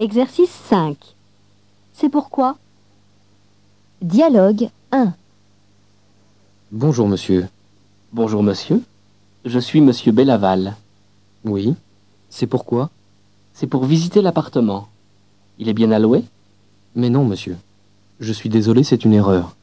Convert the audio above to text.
Exercice 5. C'est pourquoi? Dialogue 1. Bonjour monsieur. Bonjour monsieur, je suis monsieur Bellaval. Oui. C'est pourquoi? C'est pour visiter l'appartement. Il est bien alloué? Mais non monsieur. Je suis désolé, c'est une erreur.